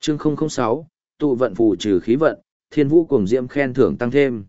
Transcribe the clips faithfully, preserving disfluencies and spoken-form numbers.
Chương không không sáu, tụ vận phù trừ khí vận, thiên vũ cùng diễm khen thưởng tăng thêm.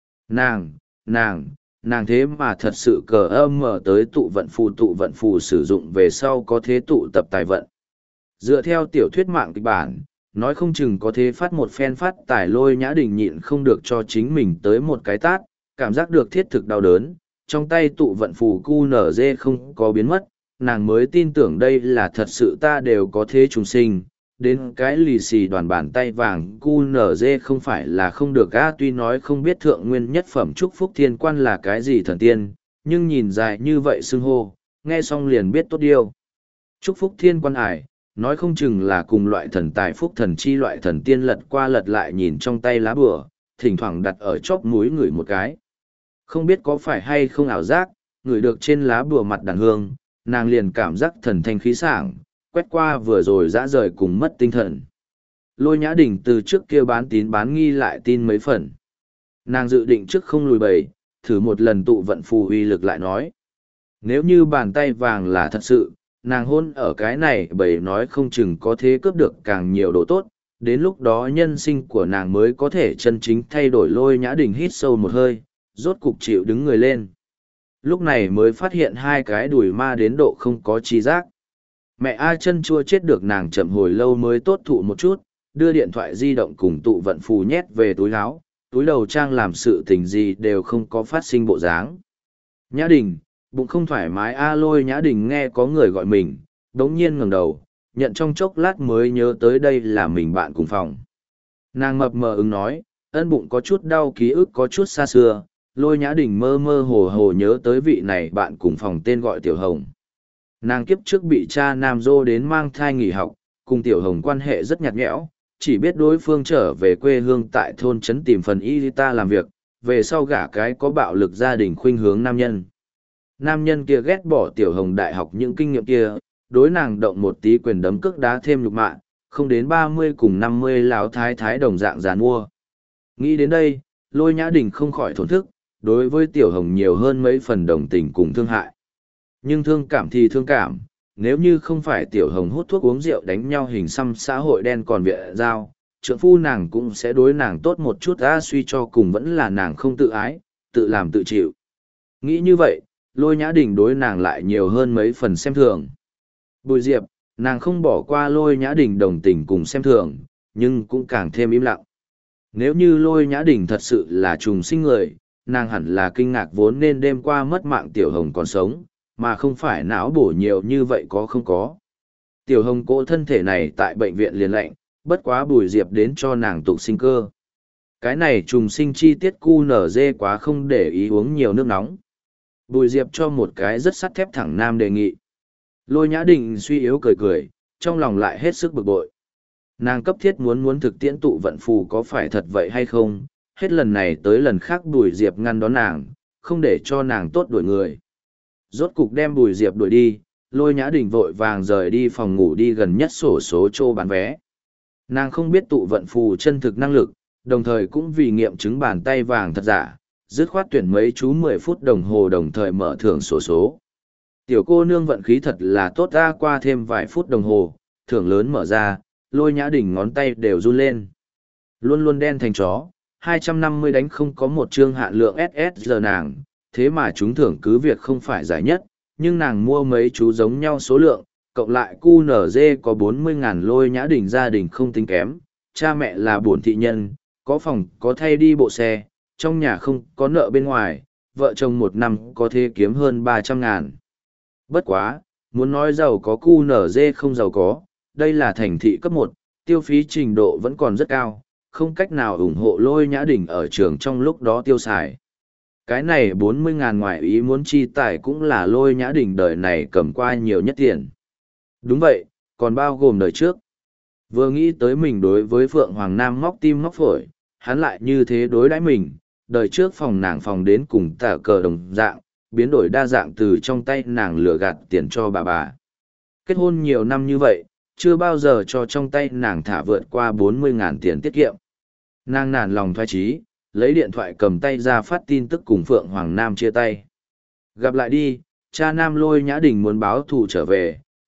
Nàng, nàng, nàng thế mà thật sự cờ âm mở tới tụ vận phù tụ vận phù sử dụng về sau có thế tụ tập tài vận. Dựa theo tiểu thuyết mạng kịch bản, nói không chừng có thế phát một phen phát tài Lôi Nhã Đình nhịn không được cho chính mình tới một cái tát, cảm giác được thiết thực đau đớn, trong tay tụ vận phù cu nở dê không có biến mất, nàng mới tin tưởng đây là thật sự ta đều có thế trùng sinh. Đến cái lì xì đoàn bàn tay vàng cu nở dê không phải là không được a, tuy nói không biết thượng nguyên nhất phẩm chúc phúc thiên quan là cái gì thần tiên, nhưng nhìn dài như vậy xưng hô, nghe xong liền biết tốt điêu. Chúc phúc thiên quan ải, nói không chừng là cùng loại thần tài phúc thần chi loại thần tiên lật qua lật lại nhìn trong tay lá bùa, thỉnh thoảng đặt ở chóp mũi ngửi một cái. Không biết có phải hay không ảo giác, ngửi được trên lá bùa mặt đàn hương, nàng liền cảm giác thần thanh khí sảng, quét qua vừa rồi dã rời cùng mất tinh thần. Lôi Nhã Đình từ trước kia bán tín bán nghi lại tin mấy phần. Nàng dự định trước không lùi bầy, thử một lần tụ vận phù uy lực lại nói. Nếu như bàn tay vàng là thật sự, nàng hôn ở cái này bầy nói không chừng có thế cướp được càng nhiều đồ tốt, đến lúc đó nhân sinh của nàng mới có thể chân chính thay đổi. Lôi Nhã Đình hít sâu một hơi, rốt cục chịu đứng người lên. Lúc này mới phát hiện hai cái đùi ma đến độ không có trí giác. Mẹ A chân chua chết được nàng chậm hồi lâu mới tốt thụ một chút, đưa điện thoại di động cùng tụ vận phù nhét về túi áo, túi đầu trang làm sự tình gì đều không có phát sinh bộ dáng. Nhã Đình, bụng không thoải mái A. Lôi Nhã Đình nghe có người gọi mình, đống nhiên ngẩng đầu, nhận trong chốc lát mới nhớ tới đây là mình bạn cùng phòng. Nàng mập mờ ứng nói, ân bụng có chút đau, ký ức có chút xa xưa. Lôi Nhã Đình mơ mơ hồ hồ nhớ tới vị này bạn cùng phòng tên gọi Tiểu Hồng. Nàng kiếp trước bị cha Nam Dô đến mang thai nghỉ học, cùng Tiểu Hồng quan hệ rất nhạt nhẽo, chỉ biết đối phương trở về quê hương tại thôn trấn tìm phần y ta làm việc, về sau gả cái có bạo lực gia đình khuynh hướng nam nhân. Nam nhân kia ghét bỏ Tiểu Hồng đại học những kinh nghiệm kia, đối nàng động một tí quyền đấm cước đá thêm nhục mạ, không đến ba mươi cùng năm mươi lão thái thái đồng dạng giàn mua. Nghĩ đến đây, Lôi Nhã Đình không khỏi thổn thức, đối với Tiểu Hồng nhiều hơn mấy phần đồng tình cùng thương hại. Nhưng thương cảm thì thương cảm, nếu như không phải Tiểu Hồng hút thuốc uống rượu đánh nhau hình xăm xã hội đen còn viện giao, trượng phu nàng cũng sẽ đối nàng tốt một chút. A, suy cho cùng vẫn là nàng không tự ái, tự làm tự chịu. Nghĩ như vậy, Lôi Nhã Đình đối nàng lại nhiều hơn mấy phần xem thường. Bùi Diệp, nàng không bỏ qua Lôi Nhã Đình đồng tình cùng xem thường, nhưng cũng càng thêm im lặng. Nếu như Lôi Nhã Đình thật sự là trùng sinh người, nàng hẳn là kinh ngạc vốn nên đêm qua mất mạng Tiểu Hồng còn sống, mà không phải não bổ nhiều như vậy có không có. Tiểu Hồng cỗ thân thể này tại bệnh viện liền lạnh, bất quá Bùi Diệp đến cho nàng tục sinh cơ. Cái này trùng sinh chi tiết cu nở dê quá không để ý uống nhiều nước nóng. Bùi Diệp cho một cái rất sắt thép thẳng nam đề nghị. Lôi Nhã Đình suy yếu cười cười, trong lòng lại hết sức bực bội. Nàng cấp thiết muốn muốn thực tiễn tụ vận phù có phải thật vậy hay không, hết lần này tới lần khác Bùi Diệp ngăn đón nàng, không để cho nàng tốt đuổi người. Rốt cục đem Bùi Diệp đuổi đi, Lôi Nhã Đình vội vàng rời đi phòng ngủ đi gần nhất sổ số chỗ bán vé. Nàng không biết tụ vận phù chân thực năng lực, đồng thời cũng vì nghiệm chứng bàn tay vàng thật giả, dứt khoát tuyển mấy chú mười phút đồng hồ đồng thời mở thưởng sổ số. Tiểu cô nương vận khí thật là tốt, ra qua thêm vài phút đồng hồ, thưởng lớn mở ra, Lôi Nhã Đình ngón tay đều run lên. Luôn luôn đen thành chó, hai trăm năm mươi đánh không có một chương hạn lượng ét ét giờ nàng, thế mà chúng thưởng cứ việc không phải giải nhất, nhưng nàng mua mấy chú giống nhau số lượng, cộng lại cu nở dê có bốn mươi ngàn. Lôi Nhã Đình gia đình không tính kém, cha mẹ là bổn thị nhân, có phòng có thay đi bộ xe, trong nhà không có nợ bên ngoài, vợ chồng một năm có thể kiếm hơn ba trăm ngàn. Bất quá, muốn nói giàu có cu nở dê không giàu có, đây là thành thị cấp một, tiêu phí trình độ vẫn còn rất cao, không cách nào ủng hộ Lôi Nhã Đình ở trường trong lúc đó tiêu xài. Cái này bốn mươi ngàn ngoài ý muốn chi tài cũng là Lôi Nhã Đình đời này cầm qua nhiều nhất tiền. Đúng vậy, còn bao gồm đời trước. Vừa nghĩ tới mình đối với Phượng Hoàng Nam móc tim móc phổi, hắn lại như thế đối đãi mình, đời trước phòng nàng phòng đến cùng tả cờ đồng dạng, biến đổi đa dạng từ trong tay nàng lừa gạt tiền cho bà bà. Kết hôn nhiều năm như vậy, chưa bao giờ cho trong tay nàng thả vượt qua bốn mươi ngàn tiền tiết kiệm. Nàng nản lòng thoái chí, lấy điện thoại cầm tay ra phát tin tức cùng Phượng Hoàng Nam chia tay. Gặp lại đi, cha Nam. Lôi Nhã Đình muốn báo thù trở về,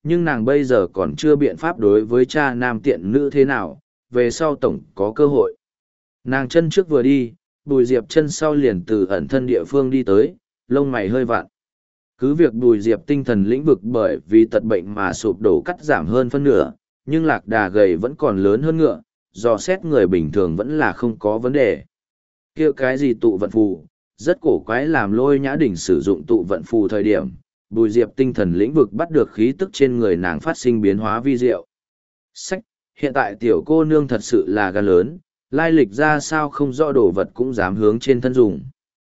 nhưng nàng bây giờ còn chưa biện pháp đối với cha nam tiện nữ thế nào, về sau tổng có cơ hội. Nàng chân trước vừa đi, Bùi Diệp chân sau liền từ ẩn thân địa phương đi tới, lông mày hơi vặn. Cứ việc Bùi Diệp tinh thần lĩnh vực bởi vì tật bệnh mà sụp đổ cắt giảm hơn phân nửa, nhưng lạc đà gầy vẫn còn lớn hơn ngựa, dò xét người bình thường vẫn là không có vấn đề. Kia cái gì tụ vận phù, rất cổ quái làm Lôi Nhã Đình sử dụng tụ vận phù thời điểm, Bùi Diệp tinh thần lĩnh vực bắt được khí tức trên người nàng phát sinh biến hóa vi diệu. Sách, hiện tại tiểu cô nương thật sự là gan lớn, lai lịch ra sao không rõ đồ vật cũng dám hướng trên thân dùng.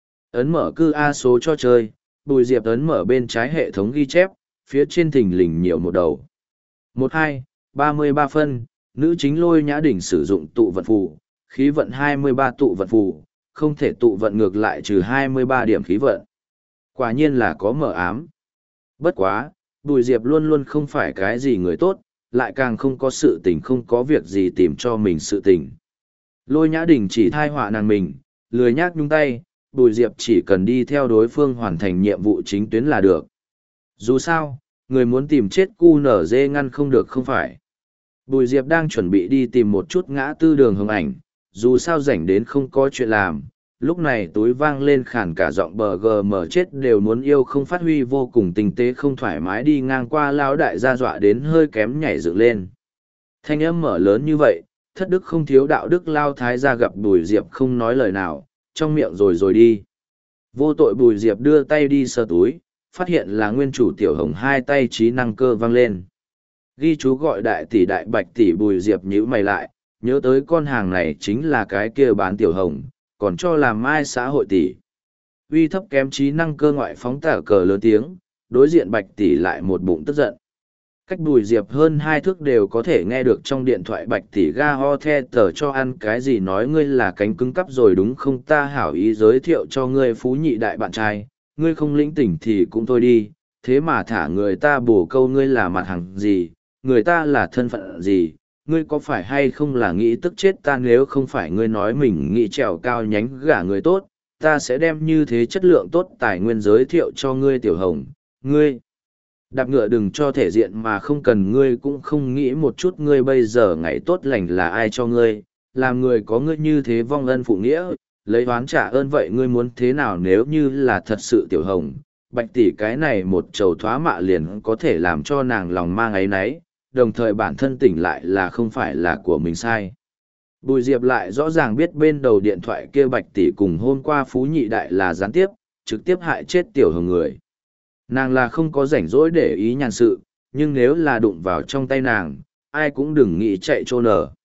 Ấn mở cư A số cho chơi, Bùi Diệp ấn mở bên trái hệ thống ghi chép, phía trên thình lình nhiều một đầu. một hai, ba mươi ba phân, nữ chính Lôi Nhã Đỉnh sử dụng tụ vận phù, khí vận hai mươi ba tụ vận phù, không thể tụ vận ngược lại trừ hai mươi ba điểm khí vận. Quả nhiên là có mở ám. Bất quá, Bùi Diệp luôn luôn không phải cái gì người tốt, lại càng không có sự tình không có việc gì tìm cho mình sự tình. Lôi Nhã Đình chỉ thai họa nàng mình, lười nhác nhung tay, Bùi Diệp chỉ cần đi theo đối phương hoàn thành nhiệm vụ chính tuyến là được. Dù sao, người muốn tìm chết cu nở dê ngăn không được không phải. Bùi Diệp đang chuẩn bị đi tìm một chút ngã tư đường hồng ảnh, dù sao rảnh đến không có chuyện làm. Lúc này túi vang lên khản cả giọng bờ gờ mở chết đều muốn yêu không phát huy vô cùng tinh tế không thoải mái đi ngang qua lão đại gia dọa đến hơi kém nhảy dựng lên. Thanh âm mở lớn như vậy, thất đức không thiếu đạo đức lao thái gia gặp Bùi Diệp không nói lời nào, trong miệng rồi rồi đi. Vô tội Bùi Diệp đưa tay đi sờ túi, phát hiện là nguyên chủ tiểu hồng hai tay trí năng cơ vang lên. Ghi chú gọi đại tỷ đại bạch tỷ Bùi Diệp nhíu mày lại, nhớ tới con hàng này chính là cái kia bán tiểu hồng, còn cho làm mai xã hội tỷ. Uy thấp kém trí năng cơ ngoại phóng tả cờ lớn tiếng, đối diện bạch tỷ lại một bụng tức giận. Cách Bùi Diệp hơn hai thước đều có thể nghe được trong điện thoại bạch tỷ ga ho the tờ cho ăn cái gì nói ngươi là cánh cứng cắp rồi đúng không, ta hảo ý giới thiệu cho ngươi phú nhị đại bạn trai, ngươi không lĩnh tỉnh thì cũng thôi đi, thế mà thả người ta bổ câu ngươi là mặt hàng gì, người ta là thân phận gì, ngươi có phải hay không là nghĩ tức chết ta, nếu không phải ngươi nói mình nghĩ trèo cao nhánh gả người tốt, ta sẽ đem như thế chất lượng tốt tài nguyên giới thiệu cho ngươi tiểu hồng, ngươi. Đạp ngựa đừng cho thể diện mà không cần, ngươi cũng không nghĩ một chút ngươi bây giờ ngày tốt lành là ai cho ngươi, làm người có ngươi như thế vong ân phụ nghĩa, lấy oán trả ơn, vậy ngươi muốn thế nào nếu như là thật sự tiểu hồng, bạch tỷ cái này một trầu thoá mạ liền có thể làm cho nàng lòng mang áy náy, đồng thời bản thân tỉnh lại là không phải là của mình sai. Bùi Diệp lại rõ ràng biết bên đầu điện thoại kia bạch tỷ cùng hôm qua phú nhị đại là gián tiếp, trực tiếp hại chết tiểu hồng người. Nàng là không có rảnh rỗi để ý nhàn sự, nhưng nếu là đụng vào trong tay nàng, ai cũng đừng nghĩ chạy trô nở.